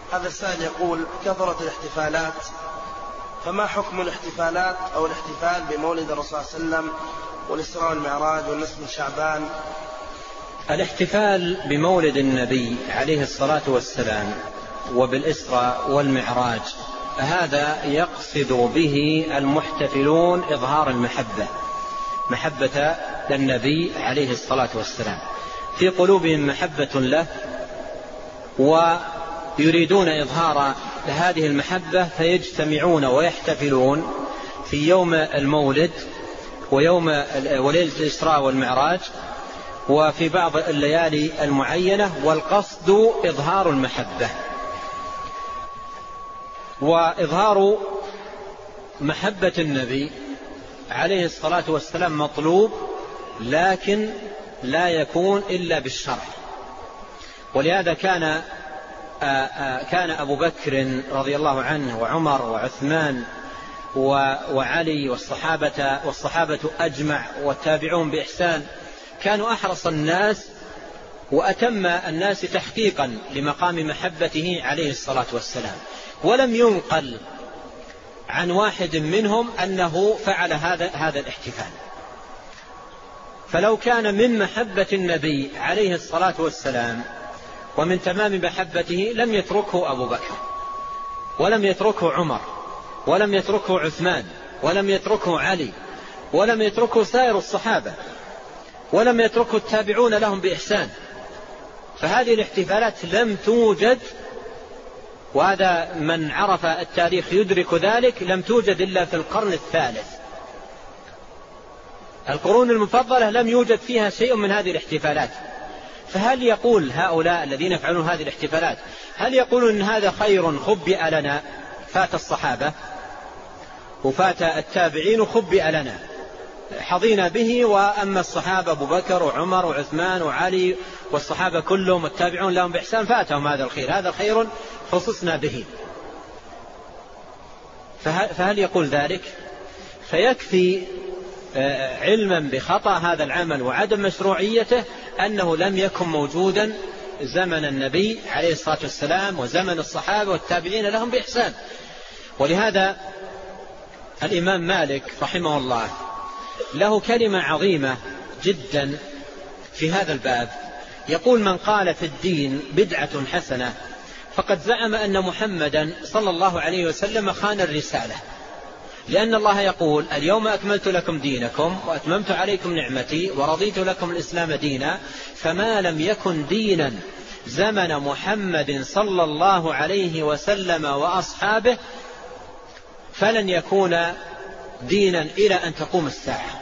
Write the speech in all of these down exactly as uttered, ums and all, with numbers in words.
هذا السائل يقول: كثرت الاحتفالات، فما حكم الاحتفالات أو الاحتفال بمولد الرسول صلى الله عليه وسلم والإسراء والمعراج والنصف من شعبان؟ الاحتفال بمولد النبي عليه الصلاة والسلام وبالإسراء والمعراج هذا يقصد به المحتفلون إظهار المحبة، محبة للنبي عليه الصلاة والسلام، في قلوبهم محبة له ويريدون إظهار هذه المحبة، فيجتمعون ويحتفلون في يوم المولد ويوم وليلة الإسراء والمعراج وفي بعض الليالي المعينة، والقصد إظهار المحبة. وإظهار محبة النبي عليه الصلاة والسلام مطلوب، لكن لا يكون إلا بالشرع. ولهذا كان كان أبو بكر رضي الله عنه وعمر وعثمان وعلي والصحابة والصحابة أجمع والتابعون بإحسان كانوا أحرص الناس وأتم الناس تحقيقا لمقام محبته عليه الصلاة والسلام، ولم ينقل عن واحد منهم أنه فعل هذا هذا الاحتفال. فلو كان من محبة النبي عليه الصلاة والسلام ومن تمام محبته لم يتركه أبو بكر ولم يتركه عمر ولم يتركه عثمان ولم يتركه علي ولم يتركه سائر الصحابة ولم يتركه التابعون لهم بإحسان. فهذه الاحتفالات لم توجد، وهذا من عرف التاريخ يدرك ذلك، لم توجد إلا في القرن الثالث. القرون المفضلة لم يوجد فيها شيء من هذه الاحتفالات. فهل يقول هؤلاء الذين يفعلون هذه الاحتفالات، هل يقولون إن هذا خير خبئ لنا؟ فات الصحابة وفات التابعين وخبئ لنا، حظينا به، وأما الصحابة أبو بكر وعمر وعثمان وعلي والصحابة كلهم والتابعون لهم بإحسان فاتهم هذا الخير، هذا خير خصصنا به. فهل يقول ذلك؟ فيكفي علما بخطأ هذا العمل وعدم مشروعيته أنه لم يكن موجودا زمن النبي عليه الصلاة والسلام وزمن الصحابة والتابعين لهم بإحسان. ولهذا الإمام مالك رحمه الله له كلمة عظيمة جدا في هذا الباب، يقول: من قال في الدين بدعة حسنة فقد زعم أن محمدا صلى الله عليه وسلم خان الرسالة، لأن الله يقول: اليوم أكملت لكم دينكم وأتممت عليكم نعمتي ورضيت لكم الإسلام دينا، فما لم يكن دينا زمن محمد صلى الله عليه وسلم وأصحابه فلن يكون دينا إلى أن تقوم الساعة.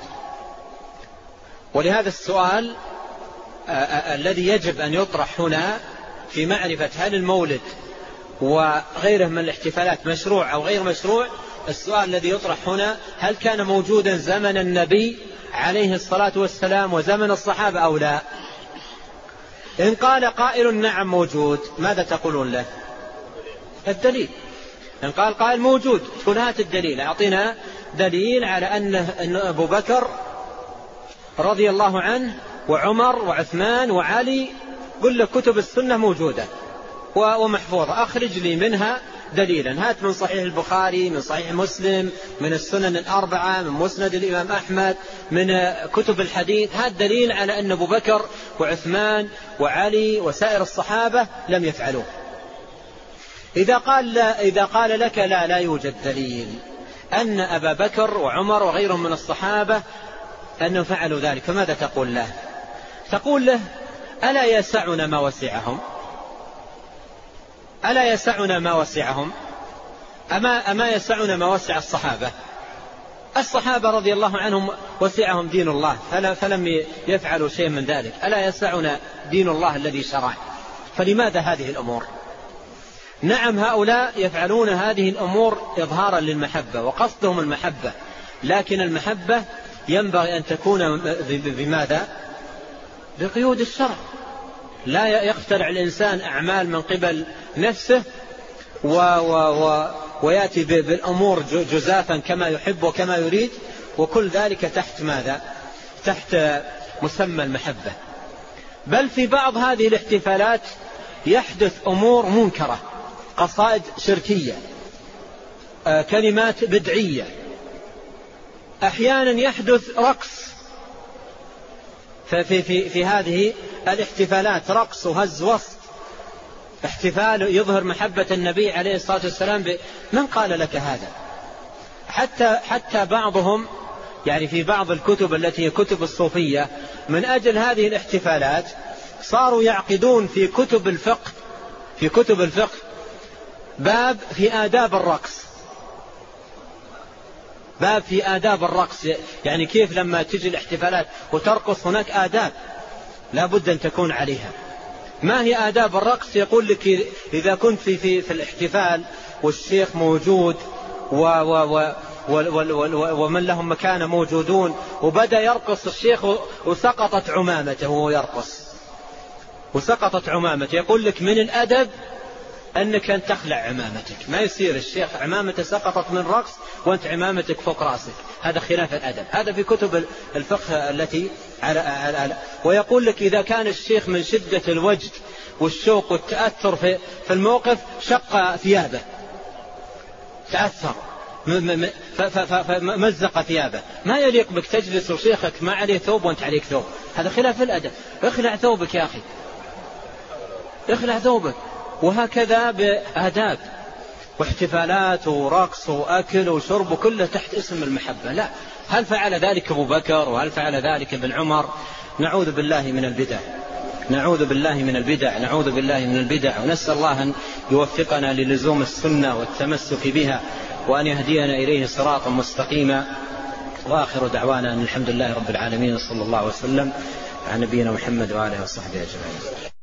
ولهذا السؤال الذي يجب أن يطرح هنا في معرفة هل المولد وغيره من الاحتفالات مشروع أو غير مشروع، السؤال الذي يطرح هنا: هل كان موجودا زمن النبي عليه الصلاة والسلام وزمن الصحابة أو لا؟ إن قال قائل نعم موجود، ماذا تقولون له؟ الدليل. إن قال قائل موجود، تقول هات الدليل، أعطينا دليل على أن أبو بكر رضي الله عنه وعمر وعثمان وعلي، قل لك كتب السنة موجودة ومحفوظة، أخرج لي منها دليلا، هات من صحيح البخاري، من صحيح مسلم، من السنن الأربعة، من مسند الإمام أحمد، من كتب الحديث، هات دليل على أن أبو بكر وعثمان وعلي وسائر الصحابة لم يفعلوه. إذا قال, لا إذا قال لك لا لا يوجد دليل أن أبا بكر وعمر وغيرهم من الصحابة أنهم فعلوا ذلك، فماذا تقول له؟ تقول له: ألا يسعنا ما وسعهم؟ ألا يسعنا ما وسعهم؟ أما, أما يسعنا ما وسع الصحابة؟ الصحابة رضي الله عنهم وسعهم دين الله فلم يفعلوا شيء من ذلك. ألا يسعنا دين الله الذي شرع؟ فلماذا هذه الأمور؟ نعم، هؤلاء يفعلون هذه الأمور إظهارا للمحبة وقصدهم المحبة، لكن المحبة ينبغي أن تكون بماذا؟ بقيود الشرع. لا يخترع الإنسان أعمال من قبل نفسه و و و ويأتي بالأمور جزافا كما يحب وكما يريد، وكل ذلك تحت ماذا؟ تحت مسمى المحبة. بل في بعض هذه الاحتفالات يحدث أمور منكرة قصائد شركية، كلمات بدعية. أحيانا يحدث رقص في, في, في هذه الاحتفالات، رقص وهز وسط، احتفال يظهر محبة النبي عليه الصلاة والسلام. من قال لك هذا؟ حتى, حتى بعضهم يعني في بعض الكتب التي هي كتب الصوفية من أجل هذه الاحتفالات صاروا يعقدون في كتب الفقه في كتب الفقه باب في آداب الرقص، باب في آداب الرقص، يعني كيف لما تجي الاحتفالات وترقص هناك آداب لا بد أن تكون عليها. ما هي آداب الرقص؟ يقول لك إذا كنت في, في, في الاحتفال والشيخ موجود و و و ومن لهم مكانة موجودون وبدأ يرقص الشيخ وسقطت عمامته وهو يرقص وسقطت عمامته، يقول لك من الأدب أنك أن تخلع عمامتك. ما يصير الشيخ عمامته سقطت من رقص وأنت عمامتك فوق رأسك، هذا خلاف الأدب. هذا في كتب الفقه التي على, على ويقول لك إذا كان الشيخ من شدة الوجد والشوق والتأثر في, في الموقف شق ثيابه، تأثر فمزق ثيابه، ما يليق بك تجلس وشيخك ما عليه ثوب وانت عليك ثوب، هذا خلاف الأدب. اخلع ثوبك يا أخي، اخلع ثوبك. وهكذا بآداب واحتفالات ورقص وأكل وشرب كله تحت اسم المحبة. لا، هل فعل ذلك أبو بكر وهل فعل ذلك ابن عمر؟ نعوذ بالله من البدع، نعوذ بالله من البدع، نعوذ بالله من البدع، ونسأل الله أن يوفقنا للزوم السنة والتمسك بها وأن يهدينا إليه صراطا مستقيما. وآخر دعوانا أن الحمد لله رب العالمين، صلى الله وسلم على نبينا محمد وآله وصحبه أجمعين.